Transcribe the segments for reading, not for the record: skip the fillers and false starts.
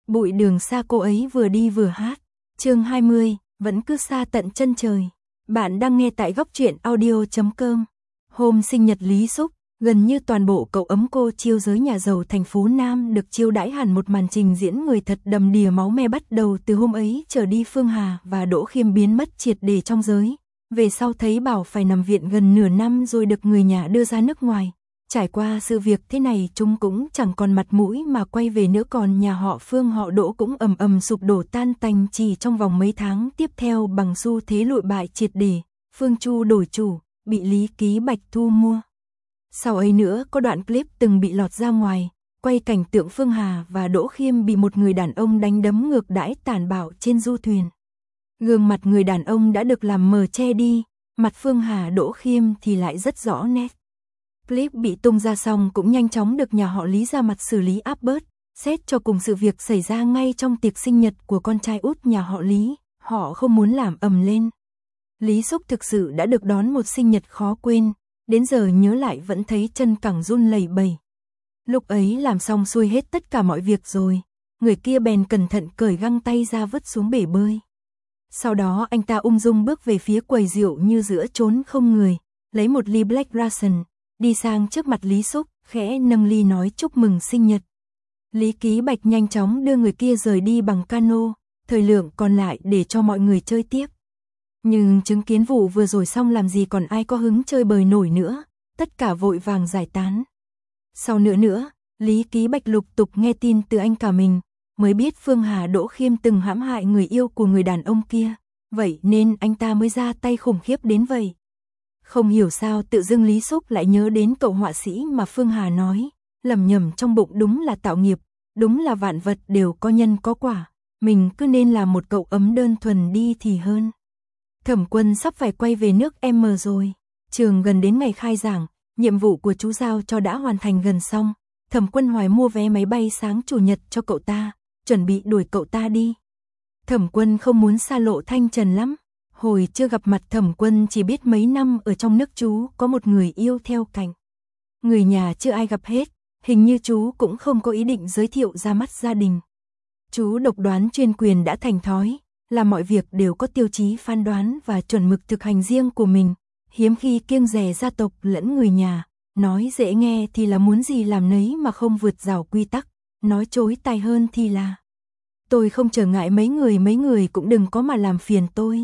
Bụi đường xa cô ấy vừa đi vừa hát. Chương 20, vẫn cứ xa tận chân trời. Bạn đang nghe tại góc truyện audio.com. Hôm sinh nhật Lý Xúc, gần như toàn bộ cậu ấm cô chiêu giới nhà giàu thành phố Nam được chiêu đãi hẳn một màn trình diễn người thật đầm đìa máu me. Bắt đầu từ hôm ấy trở đi, Phương Hà và Đỗ Khiêm biến mất triệt để trong giới. Về sau thấy bảo phải nằm viện gần nửa năm rồi được người nhà đưa ra nước ngoài. Trải qua sự việc thế này chúng cũng chẳng còn mặt mũi mà quay về nữa, còn nhà họ Phương họ Đỗ cũng ầm ầm sụp đổ tan tành chỉ trong vòng mấy tháng tiếp theo bằng xu thế lụi bại triệt để. Phương Chu đổi chủ, bị Lý Ký Bạch thu mua. Sau ấy nữa có đoạn clip từng bị lọt ra ngoài, quay cảnh tượng Phương Hà và Đỗ Khiêm bị một người đàn ông đánh đấm ngược đãi tàn bạo trên du thuyền. Gương mặt người đàn ông đã được làm mờ che đi, mặt Phương Hà Đỗ Khiêm thì lại rất rõ nét. Clip bị tung ra xong cũng nhanh chóng được nhà họ Lý ra mặt xử lý áp bớt, xét cho cùng sự việc xảy ra ngay trong tiệc sinh nhật của con trai út nhà họ Lý, họ không muốn làm ầm lên. Lý Xúc thực sự đã được đón một sinh nhật khó quên, đến giờ nhớ lại vẫn thấy chân cẳng run lẩy bẩy. Lúc ấy làm xong xuôi hết tất cả mọi việc rồi, người kia bèn cẩn thận cởi găng tay ra vứt xuống bể bơi. Sau đó anh ta ung dung bước về phía quầy rượu như giữa chốn không người, lấy một ly Black Russian, đi sang trước mặt Lý Xúc, khẽ nâng ly nói chúc mừng sinh nhật. Lý Ký Bạch nhanh chóng đưa người kia rời đi bằng cano, thời lượng còn lại để cho mọi người chơi tiếp. Nhưng chứng kiến vụ vừa rồi xong làm gì còn ai có hứng chơi bời nổi nữa, tất cả vội vàng giải tán. Sau nữa, Lý Ký Bạch lục tục nghe tin từ anh cả mình, mới biết Phương Hà Đỗ Khiêm từng hãm hại người yêu của người đàn ông kia, vậy nên anh ta mới ra tay khủng khiếp đến vậy. Không hiểu sao tự dưng Lý Xúc lại nhớ đến cậu họa sĩ mà Phương Hà nói, lầm nhầm trong bụng đúng là tạo nghiệp, đúng là vạn vật đều có nhân có quả, mình cứ nên làm một cậu ấm đơn thuần đi thì hơn. Thẩm Quân sắp phải quay về nước M rồi, trường gần đến ngày khai giảng, nhiệm vụ của chú giao cho đã hoàn thành gần xong, Thẩm Quân Hoài mua vé máy bay sáng chủ nhật cho cậu ta, chuẩn bị đuổi cậu ta đi. Thẩm Quân không muốn xa lộ Thanh Trần lắm. Hồi chưa gặp mặt Thẩm Quân chỉ biết mấy năm ở trong nước chú có một người yêu theo cạnh. Người nhà chưa ai gặp hết, hình như chú cũng không có ý định giới thiệu ra mắt gia đình. Chú độc đoán chuyên quyền đã thành thói, làm mọi việc đều có tiêu chí phán đoán và chuẩn mực thực hành riêng của mình, hiếm khi kiêng dè gia tộc lẫn người nhà, nói dễ nghe thì là muốn gì làm nấy mà không vượt rào quy tắc, nói chối tai hơn thì là tôi không trở ngại mấy người cũng đừng có mà làm phiền tôi.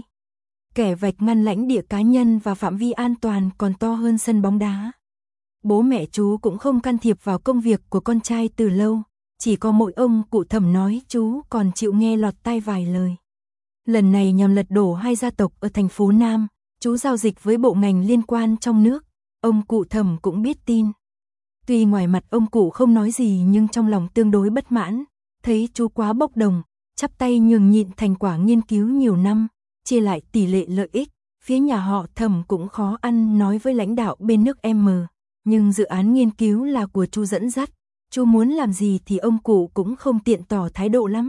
Kẻ vạch ngăn lãnh địa cá nhân và phạm vi an toàn còn to hơn sân bóng đá. Bố mẹ chú cũng không can thiệp vào công việc của con trai từ lâu, chỉ có mỗi ông cụ Thẩm nói chú còn chịu nghe lọt tai vài lời. Lần này nhằm lật đổ hai gia tộc ở thành phố Nam, chú giao dịch với bộ ngành liên quan trong nước, ông cụ Thẩm cũng biết tin. Tuy ngoài mặt ông cụ không nói gì nhưng trong lòng tương đối bất mãn, thấy chú quá bốc đồng, chắp tay nhường nhịn thành quả nghiên cứu nhiều năm. Chia lại tỷ lệ lợi ích, phía nhà họ Thẩm cũng khó ăn nói với lãnh đạo bên nước M, nhưng dự án nghiên cứu là của chú dẫn dắt, chú muốn làm gì thì ông cụ cũng không tiện tỏ thái độ lắm.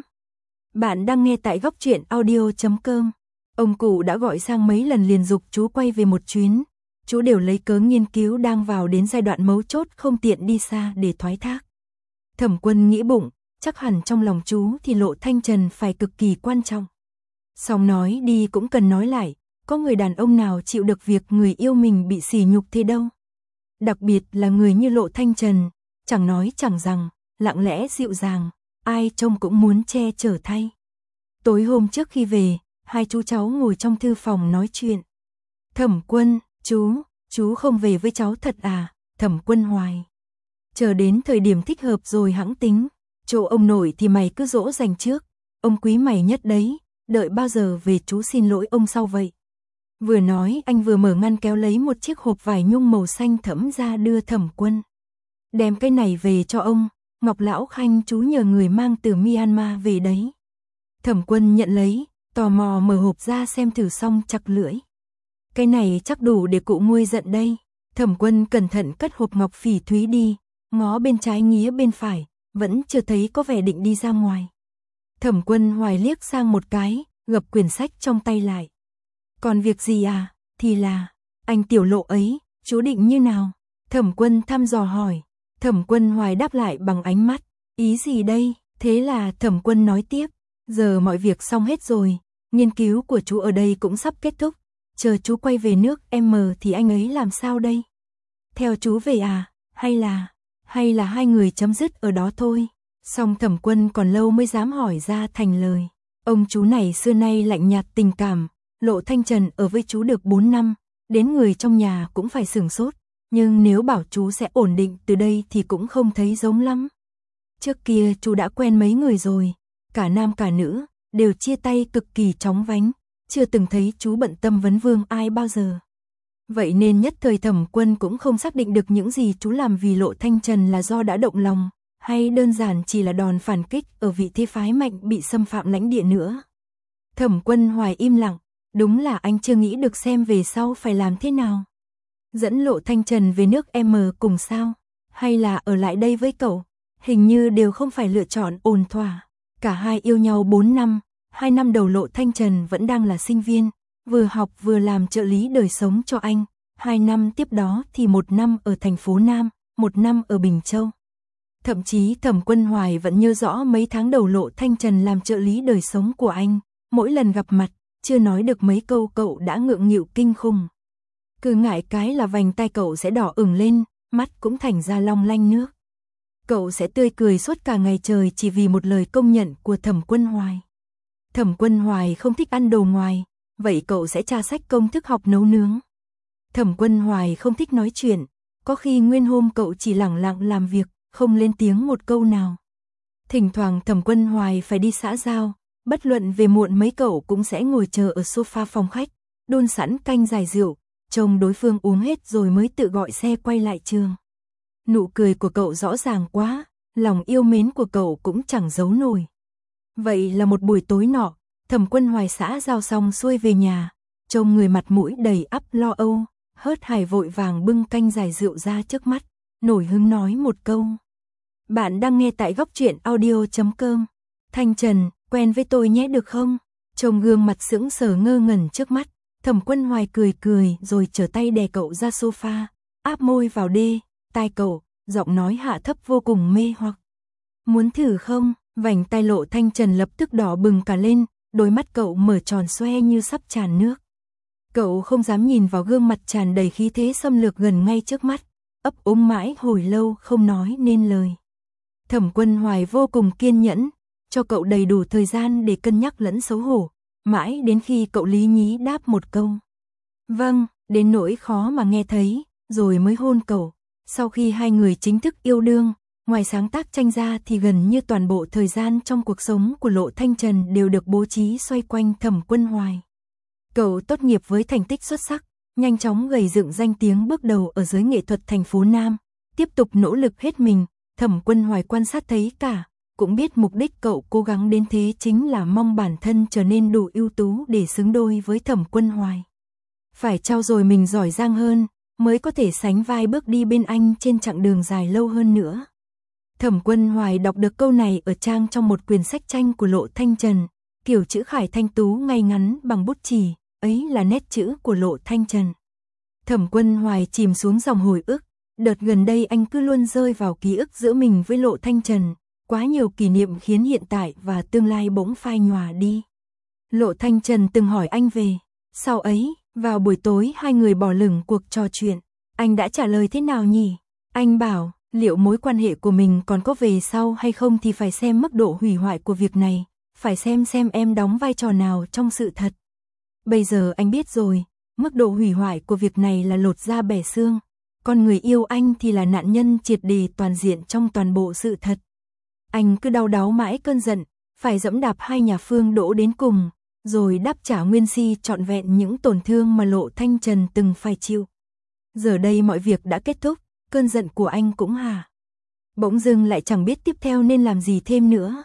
Bạn đang nghe tại góc truyện audio.com. Ông cụ đã gọi sang mấy lần liền giục chú quay về một chuyến, chú đều lấy cớ nghiên cứu đang vào đến giai đoạn mấu chốt không tiện đi xa để thoái thác. Thẩm Quân nghĩ bụng, chắc hẳn trong lòng chú thì lộ Thanh Trần phải cực kỳ quan trọng. Xong nói đi cũng cần nói lại, có người đàn ông nào chịu được việc người yêu mình bị sỉ nhục thế đâu. Đặc biệt là người như Lộ Thanh Trần, chẳng nói chẳng rằng, lặng lẽ dịu dàng, ai trông cũng muốn che chở thay. Tối hôm trước khi về, hai chú cháu ngồi trong thư phòng nói chuyện. Thẩm Quân, chú không về với cháu thật à? Thẩm Quân Hoài. Chờ đến thời điểm thích hợp rồi hẵng tính, chỗ ông nội thì mày cứ dỗ dành trước, ông quý mày nhất đấy. Đợi bao giờ về chú xin lỗi ông sau vậy. Vừa nói anh vừa mở ngăn kéo lấy một chiếc hộp vải nhung màu xanh thẫm ra đưa Thẩm Quân. Đem cái này về cho ông, Ngọc Lão Khanh chú nhờ người mang từ Myanmar về đấy. Thẩm Quân nhận lấy, tò mò mở hộp ra xem thử xong chặt lưỡi. Cái này chắc đủ để cụ nguôi giận đây. Thẩm Quân cẩn thận cất hộp ngọc phỉ thúy đi, ngó bên trái nghía bên phải, vẫn chưa thấy có vẻ định đi ra ngoài. Thẩm Quân Hoài liếc sang một cái, gập quyển sách trong tay lại. Còn việc gì à? Thì là, anh tiểu Lộ ấy, chú định như nào? Thẩm Quân thăm dò hỏi. Thẩm Quân Hoài đáp lại bằng ánh mắt. Ý gì đây? Thế là Thẩm Quân nói tiếp, giờ mọi việc xong hết rồi, nghiên cứu của chú ở đây cũng sắp kết thúc, chờ chú quay về nước M thì anh ấy làm sao đây? Theo chú về à, hay là hai người chấm dứt ở đó thôi? Song Thẩm Quân còn lâu mới dám hỏi ra thành lời. Ông chú này xưa nay lạnh nhạt tình cảm, Lộ Thanh Trần ở với chú được 4 năm, đến người trong nhà cũng phải sửng sốt, nhưng nếu bảo chú sẽ ổn định từ đây thì cũng không thấy giống lắm. Trước kia chú đã quen mấy người rồi, cả nam cả nữ, đều chia tay cực kỳ chóng vánh, chưa từng thấy chú bận tâm vấn vương ai bao giờ. Vậy nên nhất thời Thẩm Quân cũng không xác định được những gì chú làm vì Lộ Thanh Trần là do đã động lòng, hay đơn giản chỉ là đòn phản kích ở vị thế phái mạnh bị xâm phạm lãnh địa nữa. Thẩm Quân Hoài im lặng, đúng là anh chưa nghĩ được xem về sau phải làm thế nào. Dẫn Lộ Thanh Trần về nước M cùng sao, hay là ở lại đây với cậu, hình như đều không phải lựa chọn ổn thỏa. Cả hai yêu nhau 4 năm, 2 năm đầu Lộ Thanh Trần vẫn đang là sinh viên, vừa học vừa làm trợ lý đời sống cho anh, 2 năm tiếp đó thì 1 năm ở thành phố Nam, 1 năm ở Bình Châu. Thậm chí Thẩm Quân Hoài vẫn nhớ rõ mấy tháng đầu Lộ Thanh Trần làm trợ lý đời sống của anh, mỗi lần gặp mặt, chưa nói được mấy câu cậu đã ngượng nghịu kinh khủng. Cứ ngại cái là vành tai cậu sẽ đỏ ửng lên, mắt cũng thành ra long lanh nước. Cậu sẽ tươi cười suốt cả ngày trời chỉ vì một lời công nhận của Thẩm Quân Hoài. Thẩm Quân Hoài không thích ăn đồ ngoài, vậy cậu sẽ tra sách công thức học nấu nướng. Thẩm Quân Hoài không thích nói chuyện, có khi nguyên hôm cậu chỉ lẳng lặng làm việc, không lên tiếng một câu nào. Thỉnh thoảng Thẩm Quân Hoài phải đi xã giao, bất luận về muộn mấy cậu cũng sẽ ngồi chờ ở sofa phòng khách, đun sẵn canh giải rượu, trông đối phương uống hết rồi mới tự gọi xe quay lại trường. Nụ cười của cậu rõ ràng quá, lòng yêu mến của cậu cũng chẳng giấu nổi. Vậy là một buổi tối nọ, Thẩm Quân Hoài xã giao xong xuôi về nhà, trông người mặt mũi đầy ắp lo âu, hớt hải vội vàng bưng canh giải rượu ra trước mắt, nổi hứng nói một câu. Bạn đang nghe tại góc truyện audio.com. Thanh Trần, quen với tôi nhé được không? Trông gương mặt sững sờ ngơ ngẩn trước mắt, Thẩm Quân Hoài cười cười rồi trở tay đè cậu ra sofa, áp môi vào đê, tai cậu, giọng nói hạ thấp vô cùng mê hoặc. Muốn thử không? Vành tai Lộ Thanh Trần lập tức đỏ bừng cả lên, đôi mắt cậu mở tròn xoe như sắp tràn nước. Cậu không dám nhìn vào gương mặt tràn đầy khí thế xâm lược gần ngay trước mắt, ấp úng mãi hồi lâu không nói nên lời. Thẩm Quân Hoài vô cùng kiên nhẫn, cho cậu đầy đủ thời gian để cân nhắc lẫn xấu hổ, mãi đến khi cậu lý nhí đáp một câu. Vâng, đến nỗi khó mà nghe thấy, rồi mới hôn cậu. Sau khi hai người chính thức yêu đương, ngoài sáng tác tranh ra thì gần như toàn bộ thời gian trong cuộc sống của Lộ Thanh Trần đều được bố trí xoay quanh Thẩm Quân Hoài. Cậu tốt nghiệp với thành tích xuất sắc, nhanh chóng gầy dựng danh tiếng bước đầu ở giới nghệ thuật thành phố Nam, tiếp tục nỗ lực hết mình. Thẩm Quân Hoài quan sát thấy cả, cũng biết mục đích cậu cố gắng đến thế chính là mong bản thân trở nên đủ ưu tú để xứng đôi với Thẩm Quân Hoài. Phải trau dồi mình giỏi giang hơn, mới có thể sánh vai bước đi bên anh trên chặng đường dài lâu hơn nữa. Thẩm Quân Hoài đọc được câu này ở trang trong một quyển sách tranh của Lộ Thanh Trần, kiểu chữ khải thanh tú ngay ngắn bằng bút chì, ấy là nét chữ của Lộ Thanh Trần. Thẩm Quân Hoài chìm xuống dòng hồi ức, đợt gần đây anh cứ luôn rơi vào ký ức giữa mình với Lộ Thanh Trần, quá nhiều kỷ niệm khiến hiện tại và tương lai bỗng phai nhòa đi. Lộ Thanh Trần từng hỏi anh về, sau ấy, vào buổi tối hai người bỏ lửng cuộc trò chuyện, anh đã trả lời thế nào nhỉ? Anh bảo, liệu mối quan hệ của mình còn có về sau hay không thì phải xem mức độ hủy hoại của việc này, phải xem em đóng vai trò nào trong sự thật. Bây giờ anh biết rồi, mức độ hủy hoại của việc này là lột da bẻ xương, còn người yêu anh thì là nạn nhân triệt để toàn diện trong toàn bộ sự thật. Anh cứ đau đáu mãi cơn giận, phải dẫm đạp hai nhà Phương Đỗ đến cùng, rồi đáp trả nguyên si trọn vẹn những tổn thương mà Lộ Thanh Trần từng phải chịu. Giờ đây mọi việc đã kết thúc, cơn giận của anh cũng hà. Bỗng dưng lại chẳng biết tiếp theo nên làm gì thêm nữa.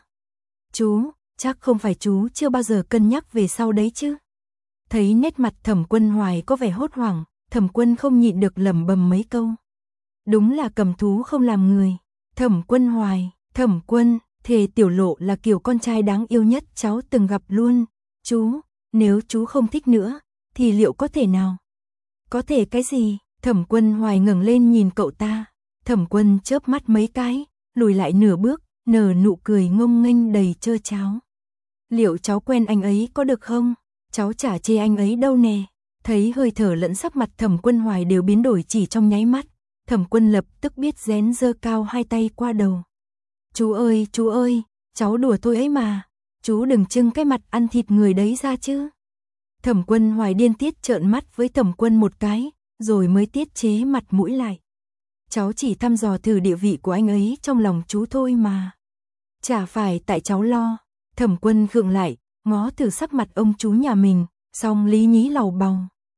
Chú, chắc không phải chú chưa bao giờ cân nhắc về sau đấy chứ? Thấy nét mặt Thẩm Quân Hoài có vẻ hốt hoảng, Thẩm Quân không nhịn được lẩm bẩm mấy câu. Đúng là cầm thú không làm người. Thẩm Quân Hoài, Thẩm Quân, thề tiểu Lộ là kiểu con trai đáng yêu nhất cháu từng gặp luôn. Chú, nếu chú không thích nữa, thì liệu có thể nào? Có thể cái gì? Thẩm Quân Hoài ngẩng lên nhìn cậu ta. Thẩm Quân chớp mắt mấy cái, lùi lại nửa bước, nở nụ cười ngông nghênh đầy trơ tráo. Liệu cháu quen anh ấy có được không? Cháu chả chê anh ấy đâu nè. Thấy hơi thở lẫn sắc mặt Thẩm Quân Hoài đều biến đổi chỉ trong nháy mắt, Thẩm Quân lập tức biết rén giơ cao hai tay qua đầu. Chú ơi, cháu đùa thôi ấy mà, chú đừng trưng cái mặt ăn thịt người đấy ra chứ. Thẩm Quân Hoài điên tiết trợn mắt với Thẩm Quân một cái, rồi mới tiết chế mặt mũi lại. Cháu chỉ thăm dò thử địa vị của anh ấy trong lòng chú thôi mà. Chả phải tại cháu lo. Thẩm Quân khựng lại, ngó thử sắc mặt ông chú nhà mình, xong lý nhí lầu bầu.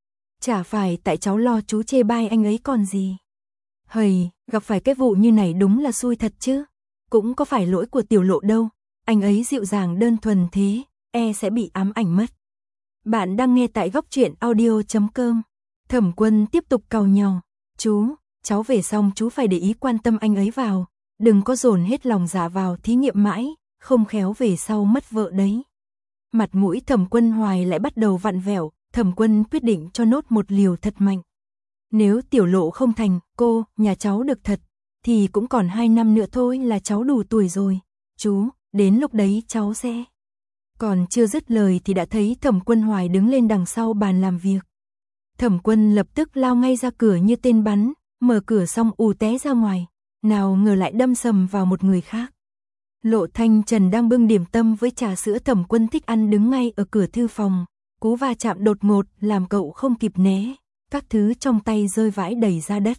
Chả phải tại cháu lo chú chê bai anh ấy còn gì. Hầy, gặp phải cái vụ như này đúng là xui thật chứ. Cũng có phải lỗi của Tiểu Lộ đâu. Anh ấy dịu dàng đơn thuần thế, sẽ bị ám ảnh mất. Bạn đang nghe tại góc truyện audio.com. Thẩm Quân tiếp tục càu nhàu. Chú, cháu về xong chú phải để ý quan tâm anh ấy vào. Đừng có dồn hết lòng dạ vào thí nghiệm mãi, không khéo về sau mất vợ đấy. Mặt mũi Thẩm Quân Hoài lại bắt đầu vặn vẹo, Thẩm Quân quyết định cho nốt một liều thật mạnh. Nếu Tiểu Lộ không thành cô, nhà cháu được thật, thì cũng còn 2 năm nữa thôi là cháu đủ tuổi rồi. Chú, đến lúc đấy cháu sẽ... Còn chưa dứt lời thì đã thấy Thẩm Quân Hoài đứng lên đằng sau bàn làm việc. Thẩm Quân lập tức lao ngay ra cửa như tên bắn, mở cửa xong ù té ra ngoài, nào ngờ lại đâm sầm vào một người khác. Lộ Thanh Trần đang bưng điểm tâm với trà sữa Thẩm Quân thích ăn đứng ngay ở cửa thư phòng, cú va chạm đột ngột làm cậu không kịp né, các thứ trong tay rơi vãi đầy ra đất.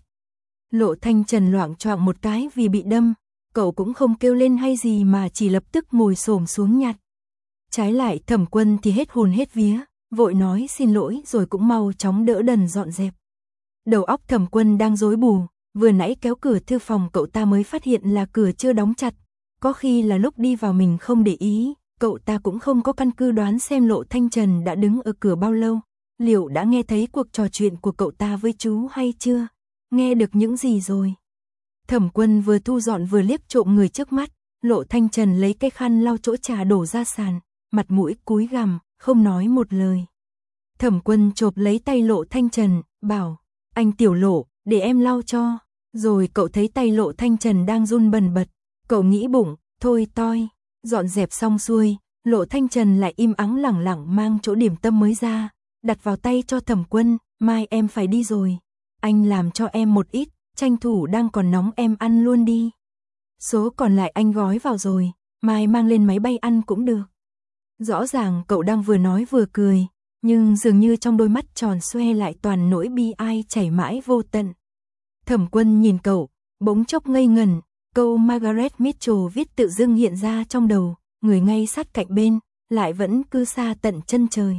Lộ Thanh Trần loạng choạng một cái vì bị đâm, cậu cũng không kêu lên hay gì mà chỉ lập tức ngồi xổm xuống nhặt. Trái lại Thẩm Quân thì hết hồn hết vía, vội nói xin lỗi rồi cũng mau chóng đỡ đần dọn dẹp. Đầu óc Thẩm Quân đang rối bù, vừa nãy kéo cửa thư phòng cậu ta mới phát hiện là cửa chưa đóng chặt. Có khi là lúc đi vào mình không để ý, cậu ta cũng không có căn cứ đoán xem Lộ Thanh Trần đã đứng ở cửa bao lâu, liệu đã nghe thấy cuộc trò chuyện của cậu ta với chú hay chưa, nghe được những gì rồi. Thẩm Quân vừa thu dọn vừa liếc trộm người trước mắt, Lộ Thanh Trần lấy cái khăn lau chỗ trà đổ ra sàn, mặt mũi cúi gằm, không nói một lời. Thẩm Quân chộp lấy tay Lộ Thanh Trần, bảo, anh Tiểu Lộ, để em lau cho, rồi cậu thấy tay Lộ Thanh Trần đang run bần bật. Cậu nghĩ bụng, thôi toi, dọn dẹp xong xuôi, Lộ Thanh Trần lại im ắng lẳng lặng mang chỗ điểm tâm mới ra, đặt vào tay cho Thẩm Quân, mai em phải đi rồi, anh làm cho em một ít, tranh thủ đang còn nóng em ăn luôn đi. Số còn lại anh gói vào rồi, mai mang lên máy bay ăn cũng được. Rõ ràng cậu đang vừa nói vừa cười, nhưng dường như trong đôi mắt tròn xoe lại toàn nỗi bi ai chảy mãi vô tận. Thẩm Quân nhìn cậu, bỗng chốc ngây ngẩn. Câu Margaret Mitchell viết tự dưng hiện ra trong đầu, người ngay sát cạnh bên, lại vẫn cứ xa tận chân trời.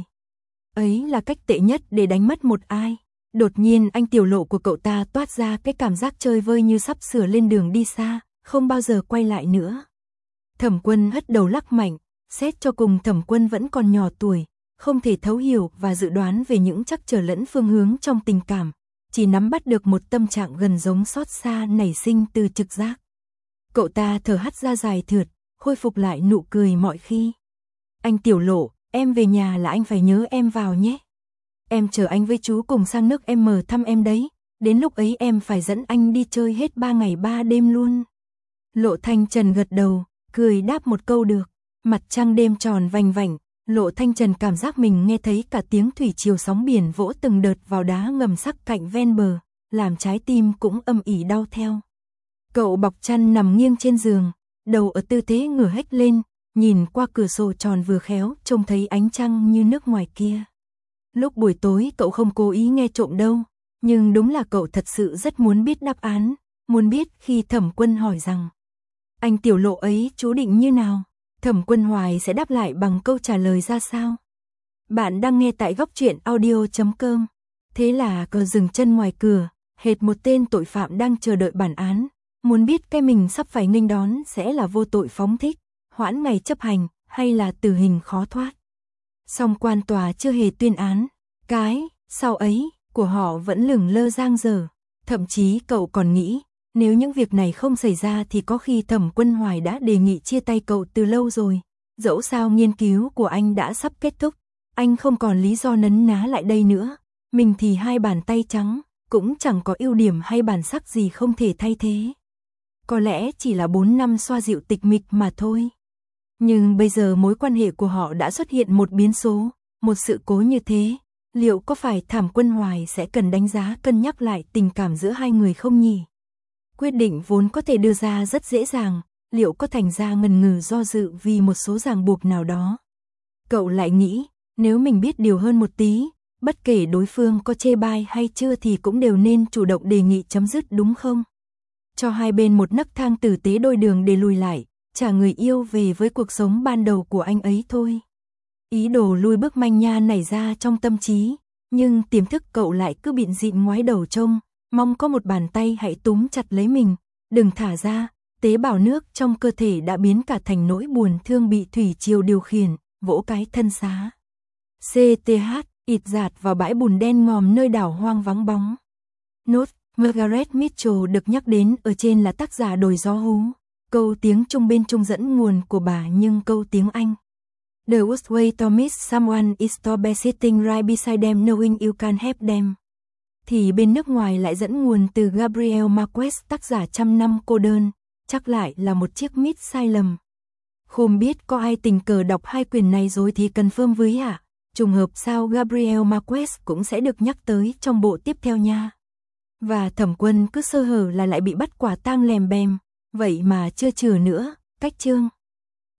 Ấy là cách tệ nhất để đánh mất một ai. Đột nhiên anh Tiểu Lộ của cậu ta toát ra cái cảm giác chơi vơi như sắp sửa lên đường đi xa, không bao giờ quay lại nữa. Thẩm Quân hất đầu lắc mạnh, xét cho cùng Thẩm Quân vẫn còn nhỏ tuổi, không thể thấu hiểu và dự đoán về những trắc trở lẫn phương hướng trong tình cảm, chỉ nắm bắt được một tâm trạng gần giống xót xa nảy sinh từ trực giác. Cậu ta thở hắt ra dài thượt, khôi phục lại nụ cười mọi khi. Anh Tiểu Lộ, em về nhà là anh phải nhớ em vào nhé. Em chờ anh với chú cùng sang nước M thăm em đấy, đến lúc ấy em phải dẫn anh đi chơi hết 3 ngày 3 đêm luôn. Lộ Thanh Trần gật đầu, cười đáp một câu được. Mặt trăng đêm tròn vành vảnh, Lộ Thanh Trần cảm giác mình nghe thấy cả tiếng thủy triều sóng biển vỗ từng đợt vào đá ngầm sắc cạnh ven bờ, làm trái tim cũng âm ỉ đau theo. Cậu bọc chăn nằm nghiêng trên giường, đầu ở tư thế ngửa hếch lên, nhìn qua cửa sổ tròn vừa khéo, trông thấy ánh trăng như nước ngoài kia. Lúc buổi tối cậu không cố ý nghe trộm đâu, nhưng đúng là cậu thật sự rất muốn biết đáp án, muốn biết khi Thẩm Quân hỏi rằng anh Tiểu Lộ ấy chú định như nào, Thẩm Quân Hoài sẽ đáp lại bằng câu trả lời ra sao. Bạn đang nghe tại góc truyện audio.com. Thế là cậu dừng chân ngoài cửa, hệt một tên tội phạm đang chờ đợi bản án. Muốn biết cái mình sắp phải nghênh đón sẽ là vô tội phóng thích, hoãn ngày chấp hành, hay là tử hình khó thoát. Song quan tòa chưa hề tuyên án, cái sau ấy của họ vẫn lửng lơ dang dở. Thậm chí cậu còn nghĩ, nếu những việc này không xảy ra thì có khi Thẩm Quân Hoài đã đề nghị chia tay cậu từ lâu rồi. Dẫu sao nghiên cứu của anh đã sắp kết thúc, anh không còn lý do nấn ná lại đây nữa. Mình thì 2 bàn tay trắng, cũng chẳng có ưu điểm hay bản sắc gì không thể thay thế. có lẽ chỉ là 4 năm xoa dịu tịch mịch mà thôi. Nhưng bây giờ mối quan hệ của họ đã xuất hiện một biến số, một sự cố như thế, liệu có phải Thảm Quân Hoài sẽ cần đánh giá cân nhắc lại tình cảm giữa hai người không nhỉ? Quyết định vốn có thể đưa ra rất dễ dàng, liệu có thành ra ngần ngừ do dự vì một số ràng buộc nào đó? Cậu lại nghĩ, nếu mình biết điều hơn một tí, bất kể đối phương có chê bai hay chưa thì cũng đều nên chủ động đề nghị chấm dứt đúng không? Cho hai bên một nấc thang tử tế đôi đường để lùi lại, trả người yêu về với cuộc sống ban đầu của anh ấy thôi. Ý đồ lui bước manh nha nảy ra trong tâm trí, nhưng tiềm thức cậu lại cứ bịn dịn ngoái đầu trông, mong có một bàn tay hãy túm chặt lấy mình, đừng thả ra, tế bào nước trong cơ thể đã biến cả thành nỗi buồn thương bị thủy triều điều khiển, vỗ cái thân xá. CTH, ịt dạt vào bãi bùn đen ngòm nơi đảo hoang vắng bóng. Nốt, Margaret Mitchell được nhắc đến ở trên là tác giả Đồi Gió Hú. Câu tiếng Trung bên Trung dẫn nguồn của bà nhưng câu tiếng Anh. The worst way to miss someone is to be sitting right beside them knowing you can help them. Thì bên nước ngoài lại dẫn nguồn từ Gabriel Marquez, tác giả Trăm năm cô đơn, chắc lại là một chiếc miss sai lầm. Không biết có ai tình cờ đọc hai quyển này rồi thì confirm với ạ. Trùng hợp sao Gabriel Marquez cũng sẽ được nhắc tới trong bộ tiếp theo nha. Và Thẩm Quân cứ sơ hở là lại bị bắt quả tang lèm bèm, vậy mà chưa chừa nữa, cách chương.